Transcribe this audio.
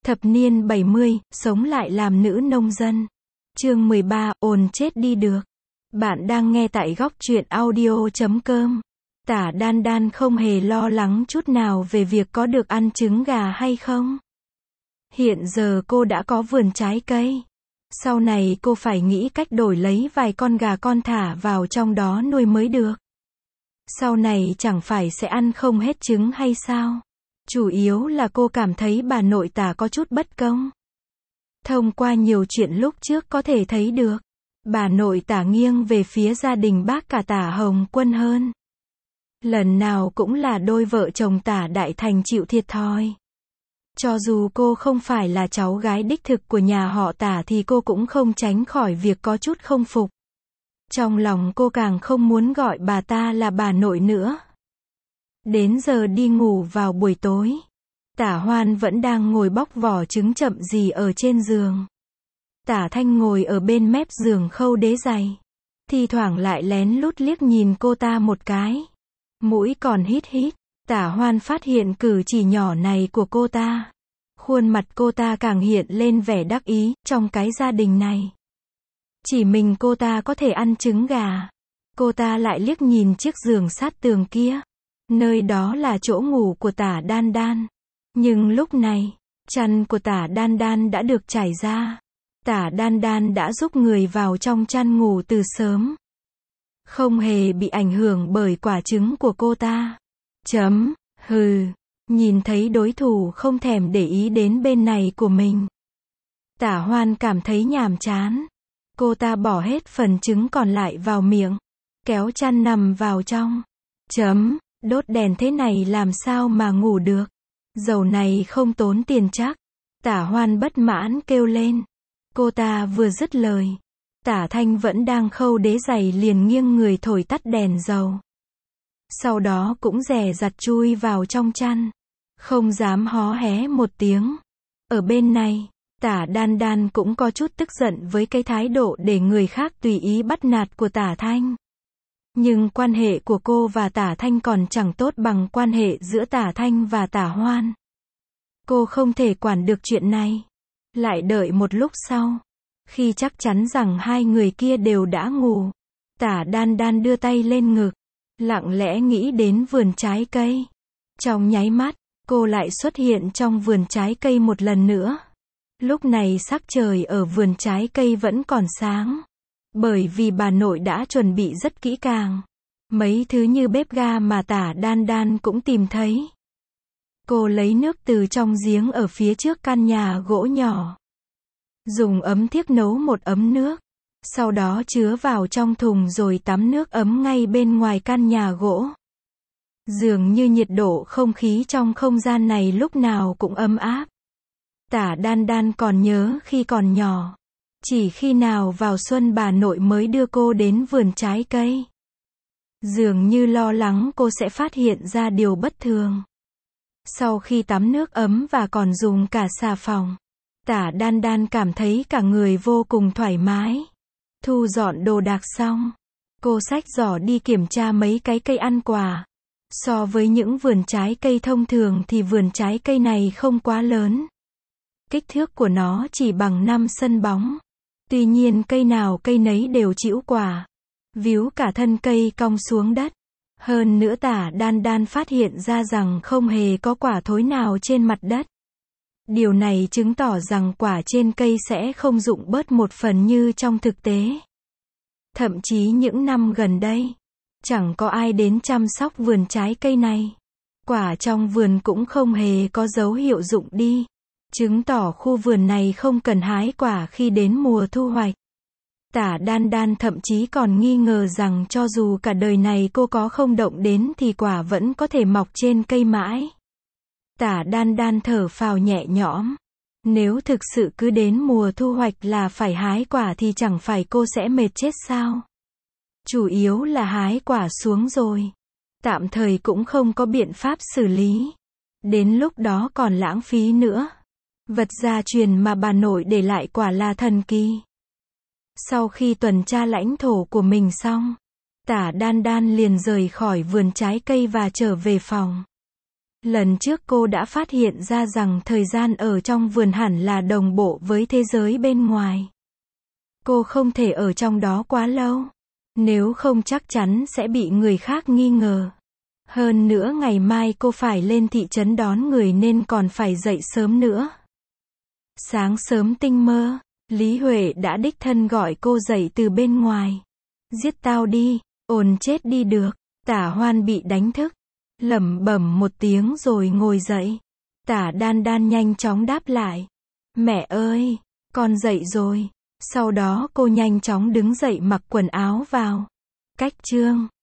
Thập niên 70, sống lại làm nữ nông dân. Chương 13, ồn chết đi được. Bạn đang nghe tại góc truyện audio.com. Tả Đan Đan không hề lo lắng chút nào về việc có được ăn trứng gà hay không. Hiện giờ cô đã có vườn trái cây. Sau này cô phải nghĩ cách đổi lấy vài con gà con thả vào trong đó nuôi mới được. Sau này chẳng phải sẽ ăn không hết trứng hay sao? Chủ yếu là cô cảm thấy bà nội Tả có chút bất công. Thông qua nhiều chuyện lúc trước có thể thấy được, bà nội Tả nghiêng về phía gia đình bác cả Tả Hồng Quân hơn. Lần nào cũng là đôi vợ chồng Tả Đại Thành chịu thiệt thòi. Cho dù cô không phải là cháu gái đích thực của nhà họ Tả thì cô cũng không tránh khỏi việc có chút không phục. Trong lòng cô càng không muốn gọi bà ta là bà nội nữa. Đến giờ đi ngủ vào buổi tối, Tả Hoan vẫn đang ngồi bóc vỏ trứng chậm gì ở trên giường. Tả Thanh ngồi ở bên mép giường khâu đế giày. Thi thoảng lại lén lút liếc nhìn cô ta một cái. Mũi còn hít hít. Tả Hoan phát hiện cử chỉ nhỏ này của cô ta. Khuôn mặt cô ta càng hiện lên vẻ đắc ý, trong cái gia đình này. Chỉ mình cô ta có thể ăn trứng gà. Cô ta lại liếc nhìn chiếc giường sát tường kia. Nơi đó là chỗ ngủ của Tả Đan Đan. Nhưng lúc này, chăn của Tả Đan Đan đã được trải ra. Tả Đan Đan đã giúp người vào trong chăn ngủ từ sớm. Không hề bị ảnh hưởng bởi quả trứng của cô ta. Hừ, nhìn thấy đối thủ không thèm để ý đến bên này của mình. Tả Hoan cảm thấy nhàm chán. Cô ta bỏ hết phần trứng còn lại vào miệng. Kéo chăn nằm vào trong. Đốt đèn thế này làm sao mà ngủ được. Dầu này không tốn tiền chắc. Tả Hoan bất mãn kêu lên. Cô ta vừa dứt lời, Tả Thanh vẫn đang khâu đế giày liền nghiêng người thổi tắt đèn dầu. Sau đó cũng dè dặt chui vào trong chăn. Không dám hó hé một tiếng. Ở bên này, Tả Đan Đan cũng có chút tức giận với cái thái độ để người khác tùy ý bắt nạt của Tả Thanh. Nhưng quan hệ của cô và Tả Thanh còn chẳng tốt bằng quan hệ giữa Tả Thanh và Tả Hoan. Cô không thể quản được chuyện này. Lại đợi một lúc sau. Khi chắc chắn rằng hai người kia đều đã ngủ, Tả Đan Đan đưa tay lên ngực. Lặng lẽ nghĩ đến vườn trái cây. Trong nháy mắt, cô lại xuất hiện trong vườn trái cây một lần nữa. Lúc này sắc trời ở vườn trái cây vẫn còn sáng. Bởi vì bà nội đã chuẩn bị rất kỹ càng. Mấy thứ như bếp ga mà Tả Đan Đan cũng tìm thấy. Cô lấy nước từ trong giếng ở phía trước căn nhà gỗ nhỏ. Dùng ấm thiếc nấu một ấm nước. Sau đó chứa vào trong thùng rồi tắm nước ấm ngay bên ngoài căn nhà gỗ. Dường như nhiệt độ không khí trong không gian này lúc nào cũng ấm áp. Tả Đan Đan còn nhớ khi còn nhỏ. Chỉ khi nào vào xuân bà nội mới đưa cô đến vườn trái cây. Dường như lo lắng cô sẽ phát hiện ra điều bất thường. Sau khi tắm nước ấm và còn dùng cả xà phòng, Tả Đan Đan cảm thấy cả người vô cùng thoải mái. Thu dọn đồ đạc xong, cô xách giỏ đi kiểm tra mấy cái cây ăn quả. So với những vườn trái cây thông thường thì vườn trái cây này không quá lớn. Kích thước của nó chỉ bằng 5 sân bóng. Tuy nhiên cây nào cây nấy đều trĩu quả. Víu cả thân cây cong xuống đất. Hơn nữa Tả Đan Đan phát hiện ra rằng không hề có quả thối nào trên mặt đất. Điều này chứng tỏ rằng quả trên cây sẽ không rụng bớt một phần như trong thực tế. Thậm chí những năm gần đây, chẳng có ai đến chăm sóc vườn trái cây này. Quả trong vườn cũng không hề có dấu hiệu rụng đi. Chứng tỏ khu vườn này không cần hái quả khi đến mùa thu hoạch. Tả Đan Đan thậm chí còn nghi ngờ rằng cho dù cả đời này cô có không động đến thì quả vẫn có thể mọc trên cây mãi. Tả Đan Đan thở phào nhẹ nhõm. Nếu thực sự cứ đến mùa thu hoạch là phải hái quả thì chẳng phải cô sẽ mệt chết sao? Chủ yếu là hái quả xuống rồi. Tạm thời cũng không có biện pháp xử lý. Đến lúc đó còn lãng phí nữa. Vật gia truyền mà bà nội để lại quả là thần kỳ. Sau khi tuần tra lãnh thổ của mình xong, Tả Đan Đan liền rời khỏi vườn trái cây và trở về phòng. Lần trước cô đã phát hiện ra rằng thời gian ở trong vườn hẳn là đồng bộ với thế giới bên ngoài. Cô không thể ở trong đó quá lâu. Nếu không chắc chắn sẽ bị người khác nghi ngờ. Hơn nữa ngày mai cô phải lên thị trấn đón người nên còn phải dậy sớm nữa. Sáng sớm tinh mơ, Lý Huệ đã đích thân gọi cô dậy từ bên ngoài. Giết tao đi, ồn chết đi được. Tả Hoan bị đánh thức, lẩm bẩm một tiếng rồi ngồi dậy. Tả Đan Đan nhanh chóng đáp lại. Mẹ ơi, con dậy rồi. Sau đó cô nhanh chóng đứng dậy mặc quần áo vào. Cách chương